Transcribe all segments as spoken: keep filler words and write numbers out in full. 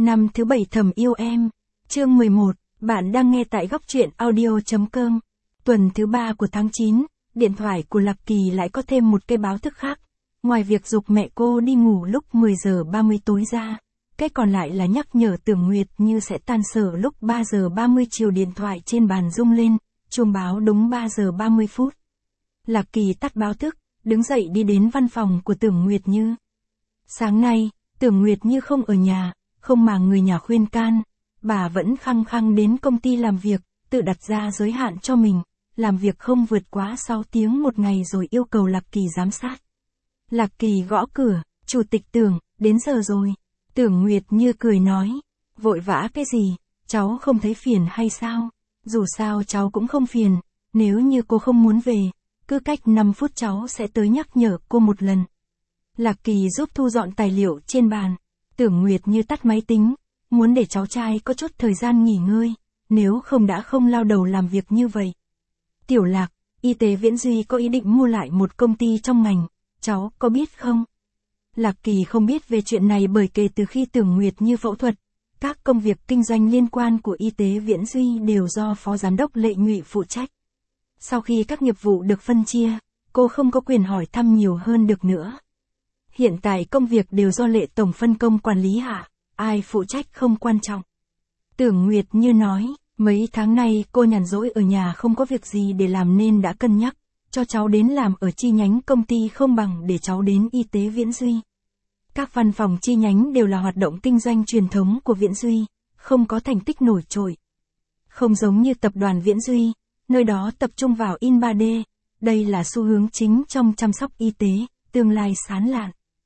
Năm thứ bảy thầm yêu em. Chương mười một, bạn đang nghe tại góc truyện audio.com. Tuần thứ ba của tháng chín, điện thoại của Lạc Kỳ lại có thêm một cái báo thức khác. Ngoài việc giục mẹ cô đi ngủ lúc mười giờ ba mươi tối ra, cái còn lại là nhắc nhở Tưởng Nguyệt Như sẽ tan sở lúc ba giờ ba mươi chiều. Điện thoại trên bàn rung lên, chuông báo đúng ba giờ ba mươi phút. Lạc Kỳ tắt báo thức, đứng dậy đi đến văn phòng của Tưởng Nguyệt Như. Sáng nay, Tưởng Nguyệt Như không ở nhà, không mà người nhà khuyên can, bà vẫn khăng khăng đến công ty làm việc, tự đặt ra giới hạn cho mình, làm việc không vượt quá sáu tiếng một ngày rồi yêu cầu Lạc Kỳ giám sát. Lạc Kỳ gõ cửa, "Chủ tịch Tưởng, đến giờ rồi." Tưởng Nguyệt Như cười nói, "Vội vã cái gì, cháu không thấy phiền hay sao? Dù sao cháu cũng không phiền, nếu như cô không muốn về, cứ cách năm phút cháu sẽ tới nhắc nhở cô một lần." Lạc Kỳ giúp thu dọn tài liệu trên bàn. Tưởng Nguyệt Như tắt máy tính, muốn để cháu trai có chút thời gian nghỉ ngơi, nếu không đã không lao đầu làm việc như vậy. "Tiểu Lạc, Y tế Viễn Duy có ý định mua lại một công ty trong ngành, cháu có biết không?" Lạc Kỳ không biết về chuyện này bởi kể từ khi Tưởng Nguyệt Như phẫu thuật, các công việc kinh doanh liên quan của Y tế Viễn Duy đều do Phó Giám đốc Lệ Nhụy phụ trách. Sau khi các nghiệp vụ được phân chia, cô không có quyền hỏi thăm nhiều hơn được nữa. Hiện tại công việc đều do Lệ Tổng phân công quản lý hạ, ai phụ trách không quan trọng. Tưởng Nguyệt Như nói, mấy tháng nay cô nhàn rỗi ở nhà không có việc gì để làm nên đã cân nhắc, cho cháu đến làm ở chi nhánh công ty không bằng để cháu đến Y tế Viễn Duy. Các văn phòng chi nhánh đều là hoạt động kinh doanh truyền thống của Viễn Duy, không có thành tích nổi trội. Không giống như tập đoàn Viễn Duy, nơi đó tập trung vào in ba D, đây là xu hướng chính trong chăm sóc y tế, tương lai sáng lạn.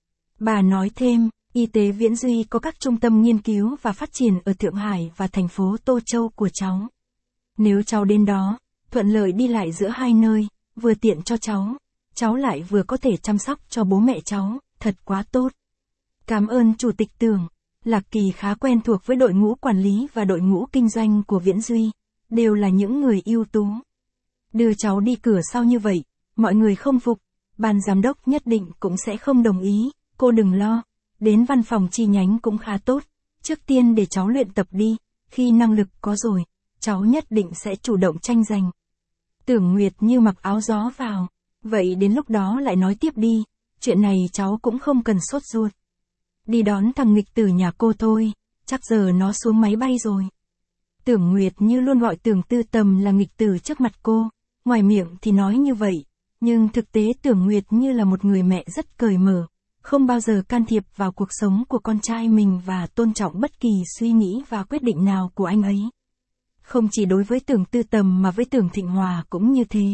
Bà nói thêm, Y tế Viễn Duy có các trung tâm nghiên cứu và phát triển ở Thượng Hải và thành phố Tô Châu của cháu. Nếu cháu đến đó, thuận lợi đi lại giữa hai nơi, vừa tiện cho cháu, cháu lại vừa có thể chăm sóc cho bố mẹ cháu, thật quá tốt. Cảm ơn Chủ tịch Tưởng. Lạc Kỳ khá quen thuộc với đội ngũ quản lý và đội ngũ kinh doanh của Viễn Duy, đều là những người ưu tú. Đưa cháu đi cửa sau như vậy, mọi người không phục, ban giám đốc nhất định cũng sẽ không đồng ý, cô đừng lo, đến văn phòng chi nhánh cũng khá tốt, trước tiên để cháu luyện tập đi, khi năng lực có rồi, cháu nhất định sẽ chủ động tranh giành. Tưởng Nguyệt Như mặc áo gió vào, vậy đến lúc đó lại nói tiếp đi, chuyện này cháu cũng không cần sốt ruột. Đi đón thằng nghịch tử nhà cô thôi, chắc giờ nó xuống máy bay rồi. Tưởng Nguyệt Như luôn gọi Tưởng Tư Tầm là nghịch tử trước mặt cô, ngoài miệng thì nói như vậy, nhưng thực tế Tưởng Nguyệt Như là một người mẹ rất cởi mở, không bao giờ can thiệp vào cuộc sống của con trai mình và tôn trọng bất kỳ suy nghĩ và quyết định nào của anh ấy. Không chỉ đối với Tưởng Tư Tầm mà với Tưởng Thịnh Hòa cũng như thế.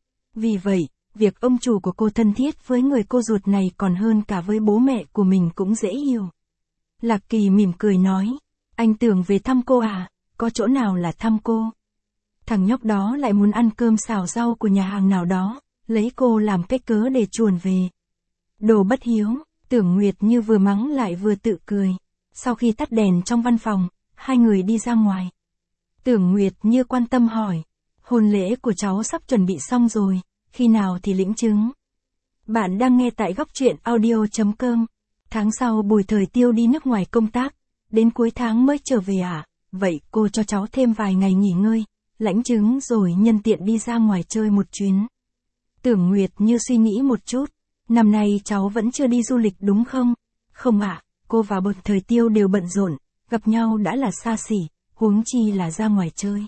Vì vậy, việc ông chủ của cô thân thiết với người cô ruột này còn hơn cả với bố mẹ của mình cũng dễ hiểu. Lạc Kỳ mỉm cười nói, anh Tưởng về thăm cô à, có chỗ nào là thăm cô? Thằng nhóc đó lại muốn ăn cơm xào rau của nhà hàng nào đó, lấy cô làm cái cớ để chuồn về. Đồ bất hiếu, Tưởng Nguyệt Như vừa mắng lại vừa tự cười. Sau khi tắt đèn trong văn phòng, hai người đi ra ngoài. Tưởng Nguyệt Như quan tâm hỏi, hôn lễ của cháu sắp chuẩn bị xong rồi, khi nào thì lĩnh chứng? Bạn đang nghe tại góc truyện audio.com. Tháng sau Bùi Thời Tiêu đi nước ngoài công tác, đến cuối tháng mới trở về à? Vậy cô cho cháu thêm vài ngày nghỉ ngơi, lãnh chứng rồi nhân tiện đi ra ngoài chơi một chuyến. Tưởng Nguyệt Như suy nghĩ một chút, năm nay cháu vẫn chưa đi du lịch đúng không? Không ạ, à, cô và Bùi Thời Tiêu đều bận rộn, gặp nhau đã là xa xỉ, huống chi là ra ngoài chơi.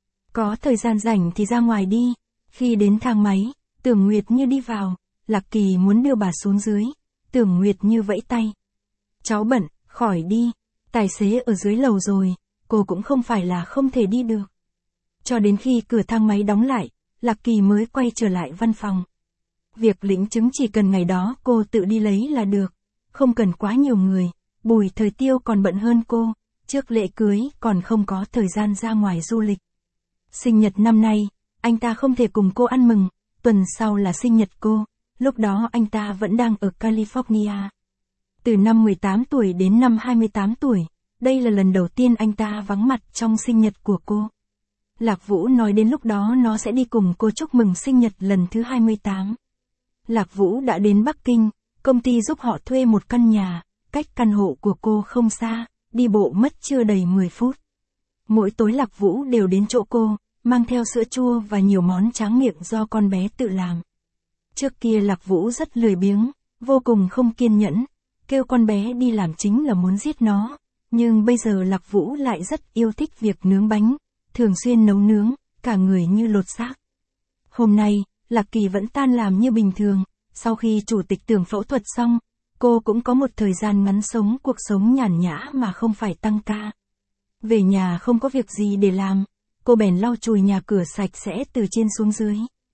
Có thời gian rảnh thì ra ngoài đi. Khi đến thang máy, Tưởng Nguyệt Như đi vào, Lạc Kỳ muốn đưa bà xuống dưới, Tưởng Nguyệt Như vẫy tay. Cháu bận, khỏi đi, tài xế ở dưới lầu rồi, cô cũng không phải là không thể đi được. Cho đến khi cửa thang máy đóng lại, Lạc Kỳ mới quay trở lại văn phòng. Việc lĩnh chứng chỉ cần ngày đó cô tự đi lấy là được, không cần quá nhiều người, Bùi Thời Tiêu còn bận hơn cô, trước lễ cưới còn không có thời gian ra ngoài du lịch. Sinh nhật năm nay, anh ta không thể cùng cô ăn mừng, tuần sau là sinh nhật cô, lúc đó anh ta vẫn đang ở California. Từ năm mười tám tuổi đến năm hai mươi tám tuổi, đây là lần đầu tiên anh ta vắng mặt trong sinh nhật của cô. Lạc Vũ nói đến lúc đó nó sẽ đi cùng cô chúc mừng sinh nhật lần thứ hai mươi tám. Lạc Vũ đã đến Bắc Kinh, công ty giúp họ thuê một căn nhà, cách căn hộ của cô không xa, đi bộ mất chưa đầy mười phút. Mỗi tối Lạc Vũ đều đến chỗ cô, mang theo sữa chua và nhiều món tráng miệng do con bé tự làm. Trước kia Lạc Vũ rất lười biếng, vô cùng không kiên nhẫn, kêu con bé đi làm chính là muốn giết nó. Nhưng bây giờ Lạc Vũ lại rất yêu thích việc nướng bánh, thường xuyên nấu nướng, cả người như lột xác. Hôm nay, Lạc Kỳ vẫn tan làm như bình thường, sau khi chủ tịch Tưởng phẫu thuật xong, cô cũng có một thời gian ngắn sống cuộc sống nhàn nhã mà không phải tăng ca. Về nhà không có việc gì để làm, cô bèn lau chùi nhà cửa sạch sẽ từ trên xuống dưới.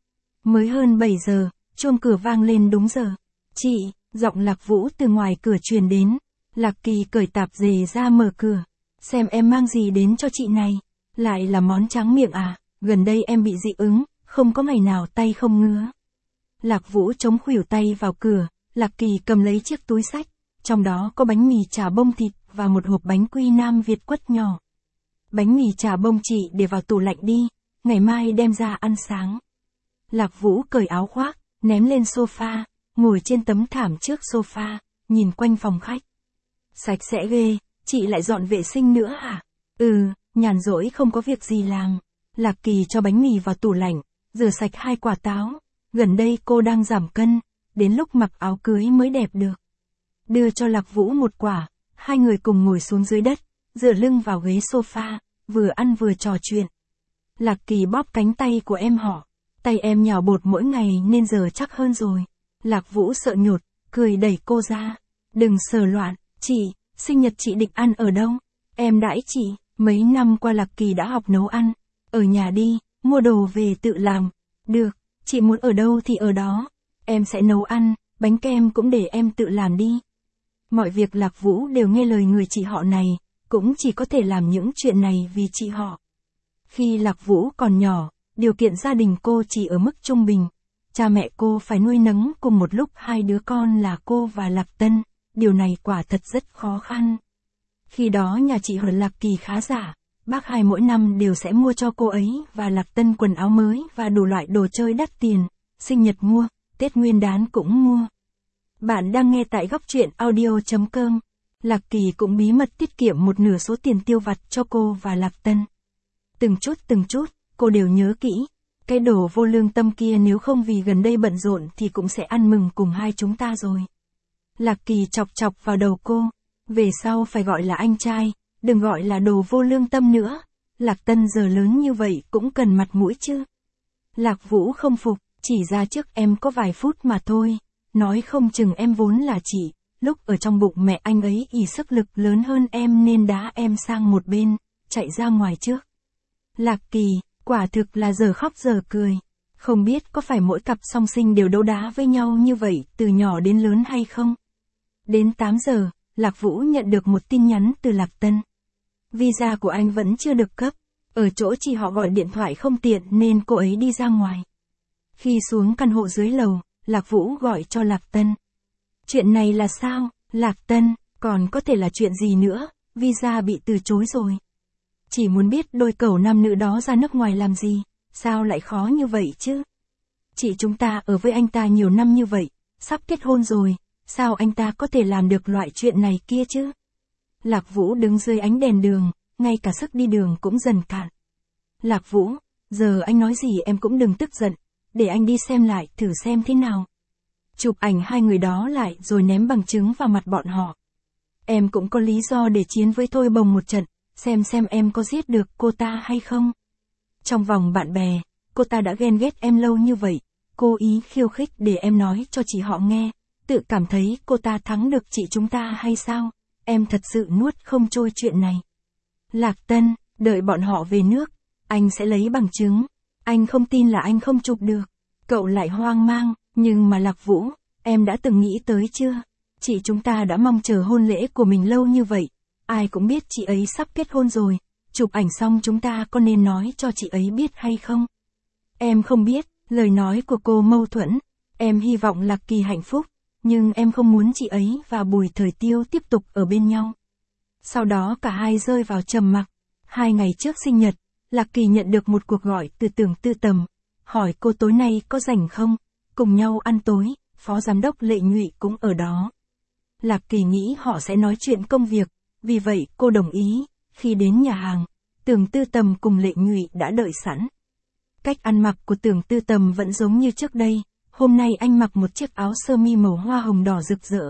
Mới hơn bảy giờ, chuông cửa vang lên đúng giờ. Chị, giọng Lạc Vũ từ ngoài cửa truyền đến. Lạc Kỳ cởi tạp dề ra mở cửa. Xem em mang gì đến cho chị này. Lại là món tráng miệng à, gần đây em bị dị ứng, không có ngày nào tay không ngứa. Lạc Vũ chống khuỷu tay vào cửa, Lạc Kỳ cầm lấy chiếc túi xách, trong đó có bánh mì chả bông thịt và một hộp bánh quy Nam Việt quất nhỏ. Bánh mì chả bông chị để vào tủ lạnh đi, ngày mai đem ra ăn sáng. Lạc Vũ cởi áo khoác, ném lên sofa, ngồi trên tấm thảm trước sofa, nhìn quanh phòng khách. Sạch sẽ ghê, chị lại dọn vệ sinh nữa hả? Ừ, nhàn rỗi không có việc gì làm. Lạc Kỳ cho bánh mì vào tủ lạnh, rửa sạch hai quả táo. Gần đây cô đang giảm cân, đến lúc mặc áo cưới mới đẹp được. Đưa cho Lạc Vũ một quả, hai người cùng ngồi xuống dưới đất, dựa lưng vào ghế sofa, vừa ăn vừa trò chuyện. Lạc Kỳ bóp cánh tay của em họ, tay em nhào bột mỗi ngày nên giờ chắc hơn rồi. Lạc Vũ sợ nhột, cười đẩy cô ra. Đừng sờ loạn, chị, sinh nhật chị định ăn ở đâu? Em đãi chị, mấy năm qua Lạc Kỳ đã học nấu ăn. Ở nhà đi, mua đồ về tự làm. Được, chị muốn ở đâu thì ở đó. Em sẽ nấu ăn, bánh kem cũng để em tự làm đi. Mọi việc Lạc Vũ đều nghe lời người chị họ này, cũng chỉ có thể làm những chuyện này vì chị họ. Khi Lạc Vũ còn nhỏ, điều kiện gia đình cô chỉ ở mức trung bình. Cha mẹ cô phải nuôi nấng cùng một lúc hai đứa con là cô và Lạc Tân, điều này quả thật rất khó khăn. Khi đó nhà chị ở Lạc Kỳ khá giả, bác hai mỗi năm đều sẽ mua cho cô ấy và Lạc Tân quần áo mới và đủ loại đồ chơi đắt tiền, sinh nhật mua, Tết Nguyên đán cũng mua. Bạn đang nghe tại góc truyện audio chấm com. Lạc Kỳ cũng bí mật tiết kiệm một nửa số tiền tiêu vặt cho cô và Lạc Tân. Từng chút từng chút, cô đều nhớ kỹ. Cái đồ vô lương tâm kia nếu không vì gần đây bận rộn thì cũng sẽ ăn mừng cùng hai chúng ta rồi. Lạc Kỳ chọc chọc vào đầu cô. Về sau phải gọi là anh trai, đừng gọi là đồ vô lương tâm nữa. Lạc Tân giờ lớn như vậy cũng cần mặt mũi chứ. Lạc Vũ không phục, chỉ ra trước em có vài phút mà thôi. Nói không chừng em vốn là chị, lúc ở trong bụng mẹ anh ấy ỷ sức lực lớn hơn em nên đá em sang một bên, chạy ra ngoài trước. Lạc Kỳ, quả thực là giờ khóc giờ cười. Không biết có phải mỗi cặp song sinh đều đấu đá với nhau như vậy từ nhỏ đến lớn hay không? Đến tám giờ, Lạc Vũ nhận được một tin nhắn từ Lạc Tân. Visa của anh vẫn chưa được cấp, ở chỗ chị họ gọi điện thoại không tiện nên cô ấy đi ra ngoài. Khi xuống căn hộ dưới lầu, Lạc Vũ gọi cho Lạc Tân. Chuyện này là sao, Lạc Tân, còn có thể là chuyện gì nữa, visa bị từ chối rồi. Chỉ muốn biết đôi cẩu nam nữ đó ra nước ngoài làm gì, sao lại khó như vậy chứ? Chị chúng ta ở với anh ta nhiều năm như vậy, sắp kết hôn rồi, sao anh ta có thể làm được loại chuyện này kia chứ? Lạc Vũ đứng dưới ánh đèn đường, ngay cả sức đi đường cũng dần cạn. Lạc Vũ, giờ anh nói gì em cũng đừng tức giận, để anh đi xem lại thử xem thế nào. Chụp ảnh hai người đó lại rồi ném bằng chứng vào mặt bọn họ. Em cũng có lý do để chiến với Thôi Bồng một trận, xem xem em có giết được cô ta hay không. Trong vòng bạn bè, cô ta đã ghen ghét em lâu như vậy, cố ý khiêu khích để em nói cho chị họ nghe, tự cảm thấy cô ta thắng được chị chúng ta hay sao? Em thật sự nuốt không trôi chuyện này. Lạc Tân, đợi bọn họ về nước, anh sẽ lấy bằng chứng. Anh không tin là anh không chụp được. Cậu lại hoang mang, nhưng mà Lạc Vũ, em đã từng nghĩ tới chưa? Chị chúng ta đã mong chờ hôn lễ của mình lâu như vậy. Ai cũng biết chị ấy sắp kết hôn rồi. Chụp ảnh xong chúng ta có nên nói cho chị ấy biết hay không? Em không biết, lời nói của cô mâu thuẫn. Em hy vọng Lạc Kỳ hạnh phúc, nhưng em không muốn chị ấy và Bùi Thời Tiêu tiếp tục ở bên nhau. Sau đó cả hai rơi vào trầm mặc. Hai ngày trước sinh nhật, Lạc Kỳ nhận được một cuộc gọi từ Tưởng Tư Tầm, hỏi cô tối nay có rảnh không, cùng nhau ăn tối, phó giám đốc Lệ Nhụy cũng ở đó. Lạc Kỳ nghĩ họ sẽ nói chuyện công việc, Vì vậy cô đồng ý, khi đến nhà hàng, Tưởng Tư Tầm cùng Lệ Nhụy đã đợi sẵn. Cách ăn mặc của Tưởng Tư Tầm vẫn giống như trước đây, hôm nay anh mặc một chiếc áo sơ mi màu hoa hồng đỏ rực rỡ.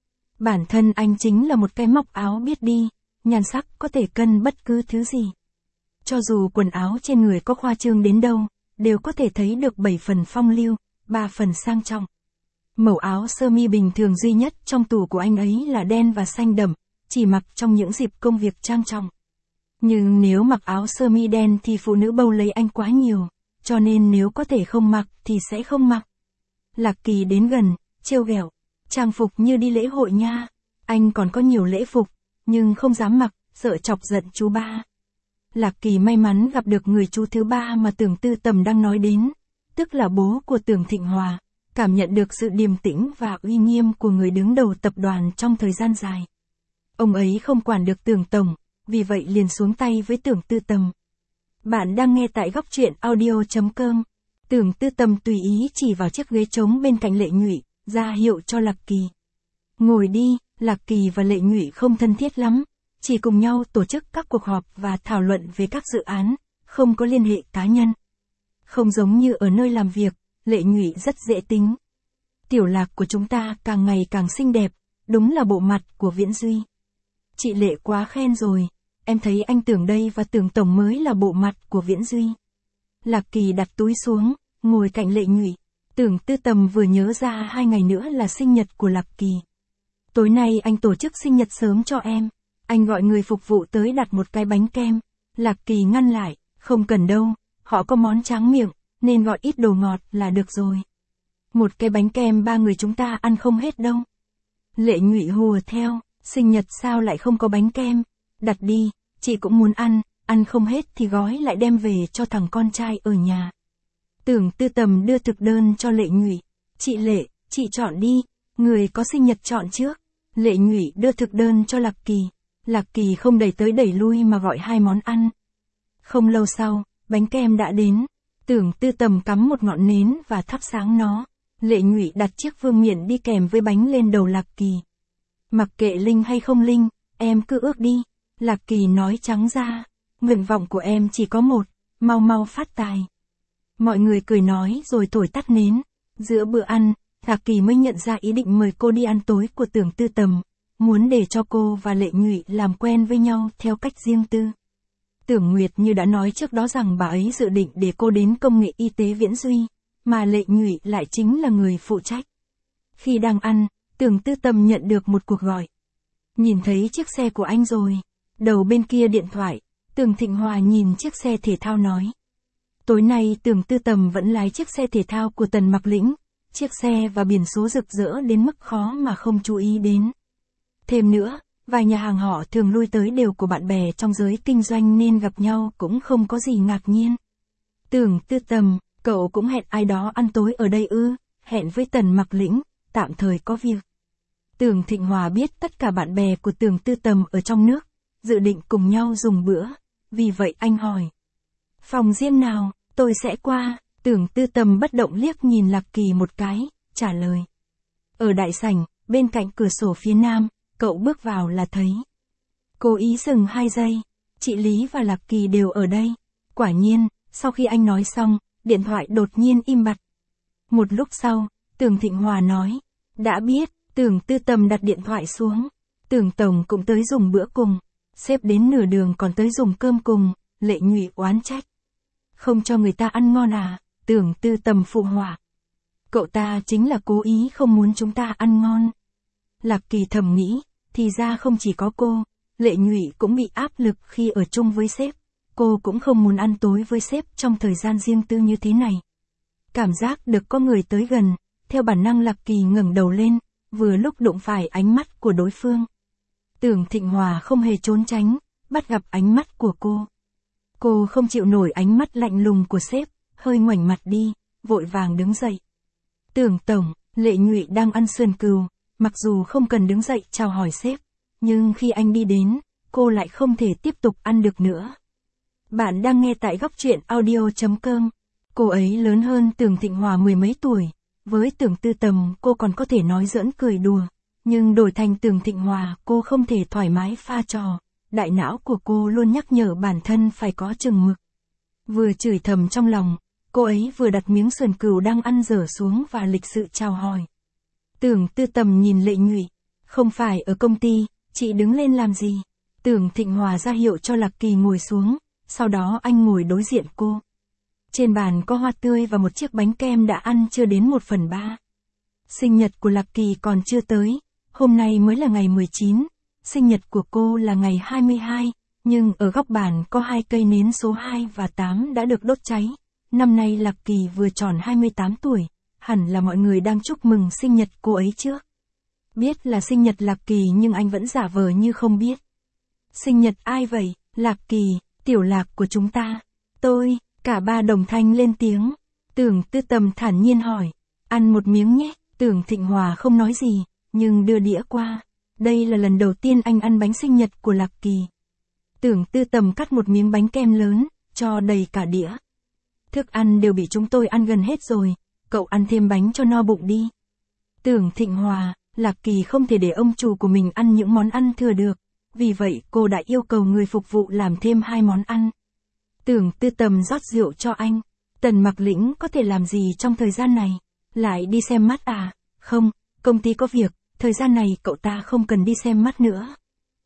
Bản thân anh chính là một cái móc áo biết đi, nhan sắc có thể cân bất cứ thứ gì. Cho dù quần áo trên người có khoa trương đến đâu, đều có thể thấy được bảy phần phong lưu, ba phần sang trọng. Màu áo sơ mi bình thường duy nhất trong tủ của anh ấy là đen và xanh đậm, chỉ mặc trong những dịp công việc trang trọng. Nhưng nếu mặc áo sơ mi đen thì phụ nữ bâu lấy anh quá nhiều, cho nên nếu có thể không mặc thì sẽ không mặc. Lạc Kỳ đến gần, trêu ghẹo, trang phục như đi lễ hội nha, anh còn có nhiều lễ phục, nhưng không dám mặc, sợ chọc giận chú ba. Lạc Kỳ may mắn gặp được người chú thứ ba mà Tưởng Tư Tầm đang nói đến, tức là bố của Tưởng Thịnh Hòa, cảm nhận được sự điềm tĩnh và uy nghiêm của người đứng đầu tập đoàn trong thời gian dài. Ông ấy không quản được Tưởng Tổng, vì vậy liền xuống tay với Tưởng Tư Tầm. Bạn đang nghe tại góc truyện audio chấm com. Tưởng Tư Tầm tùy ý chỉ vào chiếc ghế trống bên cạnh Lệ Nhụy, ra hiệu cho Lạc Kỳ. Ngồi đi, Lạc Kỳ và Lệ Nhụy không thân thiết lắm, chỉ cùng nhau tổ chức các cuộc họp và thảo luận về các dự án, không có liên hệ cá nhân. Không giống như ở nơi làm việc, Lệ Nhụy rất dễ tính. Tiểu Lạc của chúng ta càng ngày càng xinh đẹp, đúng là bộ mặt của Viễn Duy. Chị Lệ quá khen rồi, em thấy anh Tưởng đây và Tưởng Tổng mới là bộ mặt của Viễn Duy. Lạc Kỳ đặt túi xuống, ngồi cạnh Lệ Nhụy. Tưởng Tư Tầm vừa nhớ ra hai ngày nữa là sinh nhật của Lạc Kỳ. Tối nay anh tổ chức sinh nhật sớm cho em. Anh gọi người phục vụ tới đặt một cái bánh kem. Lạc Kỳ ngăn lại, không cần đâu, họ có món tráng miệng, nên gọi ít đồ ngọt là được rồi. Một cái bánh kem ba người chúng ta ăn không hết đâu. Lệ Nhụy hùa theo, sinh nhật sao lại không có bánh kem, đặt đi, chị cũng muốn ăn, ăn không hết thì gói lại đem về cho thằng con trai ở nhà. Tưởng Tư Tầm đưa thực đơn cho Lệ Nhụy, chị Lệ, chị chọn đi, người có sinh nhật chọn trước. Lệ Nhụy đưa thực đơn cho Lạc Kỳ, Lạc Kỳ không đẩy tới đẩy lui mà gọi hai món ăn. Không lâu sau, bánh kem đã đến, Tưởng Tư Tầm cắm một ngọn nến và thắp sáng nó, Lệ Nhụy đặt chiếc vương miện đi kèm với bánh lên đầu Lạc Kỳ. Mặc kệ linh hay không linh, em cứ ước đi, Lạc Kỳ nói trắng ra, nguyện vọng của em chỉ có một, mau mau phát tài. Mọi người cười nói rồi thổi tắt nến. Giữa bữa ăn, Lạc Kỳ mới nhận ra ý định mời cô đi ăn tối của Tưởng Tư Tầm, muốn để cho cô và Lệ Nhụy làm quen với nhau theo cách riêng tư. Tưởng Nguyệt như đã nói trước đó rằng bà ấy dự định để cô đến công nghệ y tế Viễn Duy, mà Lệ Nhụy lại chính là người phụ trách. Khi đang ăn, Tưởng Tư Tầm nhận được một cuộc gọi. Nhìn thấy chiếc xe của anh rồi. Đầu bên kia điện thoại, Tưởng Thịnh Hòa nhìn chiếc xe thể thao nói. Tối nay Tưởng Tư Tầm vẫn lái chiếc xe thể thao của Tần Mặc Lĩnh, chiếc xe và biển số rực rỡ đến mức khó mà không chú ý đến. Thêm nữa, vài nhà hàng họ thường lui tới đều của bạn bè trong giới kinh doanh nên gặp nhau cũng không có gì ngạc nhiên. Tưởng Tư Tầm, cậu cũng hẹn ai đó ăn tối ở đây ư? Hẹn với Tần Mặc Lĩnh, tạm thời có việc. Tưởng Thịnh Hòa biết tất cả bạn bè của Tưởng Tư Tầm ở trong nước, dự định cùng nhau dùng bữa, vì vậy anh hỏi. Phòng riêng nào, tôi sẽ qua. Tưởng Tư Tầm bất động liếc nhìn Lạc Kỳ một cái, trả lời. Ở đại sảnh, bên cạnh cửa sổ phía nam, cậu bước vào là thấy. Cố ý dừng hai giây, chị Lý và Lạc Kỳ đều ở đây. Quả nhiên, sau khi anh nói xong, điện thoại đột nhiên im bặt. Một lúc sau, Tưởng Thịnh Hòa nói. Đã biết, Tưởng Tư Tầm đặt điện thoại xuống. Tưởng Tổng cũng tới dùng bữa cùng. Sếp đến nửa đường còn tới dùng cơm cùng, Lệ Nhụy oán trách. Không cho người ta ăn ngon à? Tưởng Tư Tầm phụ họa. Cậu ta chính là cố ý không muốn chúng ta ăn ngon. Lạc Kỳ thầm nghĩ, thì ra không chỉ có cô, Lệ Nhụy cũng bị áp lực khi ở chung với sếp. Cô cũng không muốn ăn tối với sếp trong thời gian riêng tư như thế này. Cảm giác được có người tới gần, theo bản năng Lạc Kỳ ngẩng đầu lên, vừa lúc đụng phải ánh mắt của đối phương. Tưởng Thịnh Hòa không hề trốn tránh, bắt gặp ánh mắt của cô. Cô không chịu nổi ánh mắt lạnh lùng của sếp, hơi ngoảnh mặt đi, vội vàng đứng dậy. Tưởng Tổng, Lệ Nhụy đang ăn sườn cừu, mặc dù không cần đứng dậy chào hỏi sếp, nhưng khi anh đi đến, cô lại không thể tiếp tục ăn được nữa. Bạn đang nghe tại góc truyện audio chấm com. Cô ấy lớn hơn Tưởng Thịnh Hòa mười mấy tuổi, với Tưởng Tư Tầm cô còn có thể nói giỡn cười đùa, Nhưng đổi thành Tưởng Thịnh Hòa, cô không thể thoải mái pha trò. Đại não của cô luôn nhắc nhở bản thân phải có chừng mực. Vừa chửi thầm trong lòng, cô ấy vừa đặt miếng sườn cừu đang ăn dở xuống và lịch sự chào hỏi. Tưởng Tư Tầm nhìn Lệ Nhụy, không phải ở công ty, chị đứng lên làm gì? Tưởng Thịnh Hòa ra hiệu cho Lạc Kỳ ngồi xuống, sau đó anh ngồi đối diện cô. Trên bàn có hoa tươi và một chiếc bánh kem đã ăn chưa đến một phần ba. Sinh nhật của Lạc Kỳ còn chưa tới, hôm nay mới là ngày mười chín, sinh nhật của cô là ngày hai mươi hai, nhưng ở góc bàn có hai cây nến số hai và tám đã được đốt cháy. Năm nay Lạc Kỳ vừa tròn hai mươi tám tuổi, hẳn là mọi người đang chúc mừng sinh nhật cô ấy trước. Biết là sinh nhật Lạc Kỳ nhưng anh vẫn giả vờ như không biết. Sinh nhật ai vậy? Lạc Kỳ, tiểu Lạc của chúng ta. Tôi, cả ba đồng thanh lên tiếng. Tưởng Tư Tầm thản nhiên hỏi, ăn một miếng nhé. Tưởng Thịnh Hòa không nói gì, nhưng đưa đĩa qua. Đây là lần đầu tiên anh ăn bánh sinh nhật của Lạc Kỳ. Tưởng Tư Tầm cắt một miếng bánh kem lớn, cho đầy cả đĩa. Thức ăn đều bị chúng tôi ăn gần hết rồi, cậu ăn thêm bánh cho no bụng đi. Tưởng Thịnh Hòa, Lạc Kỳ không thể để ông chủ của mình ăn những món ăn thừa được, vì vậy cô đã yêu cầu người phục vụ làm thêm hai món ăn. Tưởng Tư Tầm rót rượu cho anh. Tần Mặc Lĩnh có thể làm gì trong thời gian này? Lại đi xem mắt à? Không, công ty có việc, thời gian này cậu ta không cần đi xem mắt nữa.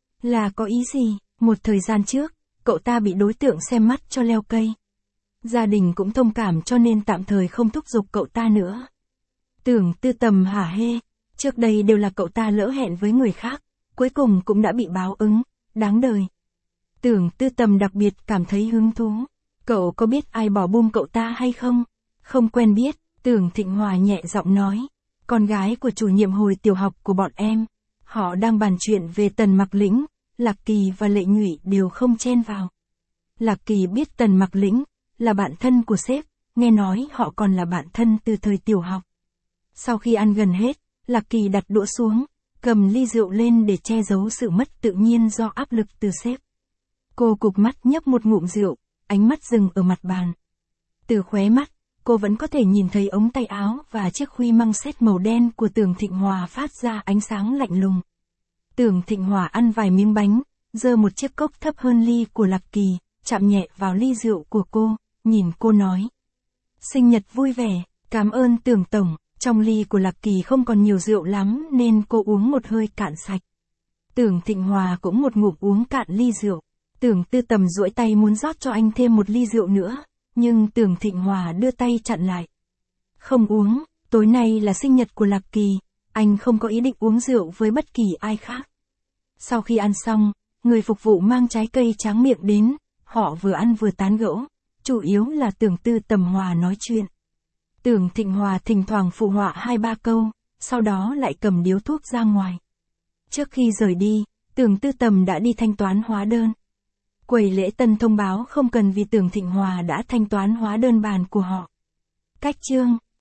Là có ý gì? Một thời gian trước, cậu ta bị đối tượng xem mắt cho leo cây. Gia đình cũng thông cảm cho nên tạm thời không thúc giục cậu ta nữa. Tưởng Tư Tầm hả hê, trước đây đều là cậu ta lỡ hẹn với người khác, cuối cùng cũng đã bị báo ứng, đáng đời. Tưởng Tư Tầm đặc biệt cảm thấy hứng thú. Cậu có biết ai bỏ bum cậu ta hay không? Không quen biết, Tưởng Thịnh Hòa nhẹ giọng nói. Con gái của chủ nhiệm hồi tiểu học của bọn em. Họ đang bàn chuyện về Tần Mặc Lĩnh, Lạc Kỳ và Lệ Nhụy đều không chen vào. Lạc Kỳ biết Tần Mặc Lĩnh là bạn thân của sếp, nghe nói họ còn là bạn thân từ thời tiểu học. Sau khi ăn gần hết, Lạc Kỳ đặt đũa xuống, cầm ly rượu lên để che giấu sự mất tự nhiên do áp lực từ sếp. Cô cụp mắt nhấp một ngụm rượu, ánh mắt dừng ở mặt bàn. Từ khóe mắt, cô vẫn có thể nhìn thấy ống tay áo và chiếc khuy măng xét màu đen của Tưởng Thịnh Hòa phát ra ánh sáng lạnh lùng. Tưởng Thịnh Hòa ăn vài miếng bánh, giơ một chiếc cốc thấp hơn ly của Lạc Kỳ, chạm nhẹ vào ly rượu của cô, nhìn cô nói. Sinh nhật vui vẻ, cảm ơn Tưởng Tổng. Trong ly của Lạc Kỳ không còn nhiều rượu lắm nên cô uống một hơi cạn sạch. Tưởng Thịnh Hòa cũng một ngụm uống cạn ly rượu. Tưởng Tư Tầm duỗi tay muốn rót cho anh thêm một ly rượu nữa, nhưng Tưởng Thịnh Hòa đưa tay chặn lại. Không uống, tối nay là sinh nhật của Lạc Kỳ, anh không có ý định uống rượu với bất kỳ ai khác. Sau khi ăn xong, người phục vụ mang trái cây tráng miệng đến, họ vừa ăn vừa tán gẫu, chủ yếu là Tưởng Tư Tầm Hòa nói chuyện. Tưởng Thịnh Hòa thỉnh thoảng phụ họa hai ba câu, sau đó lại cầm điếu thuốc ra ngoài. Trước khi rời đi, Tưởng Tư Tầm đã đi thanh toán hóa đơn. Quầy lễ tân thông báo không cần vì Tưởng Thịnh Hòa đã thanh toán hóa đơn bàn của họ. Cách chương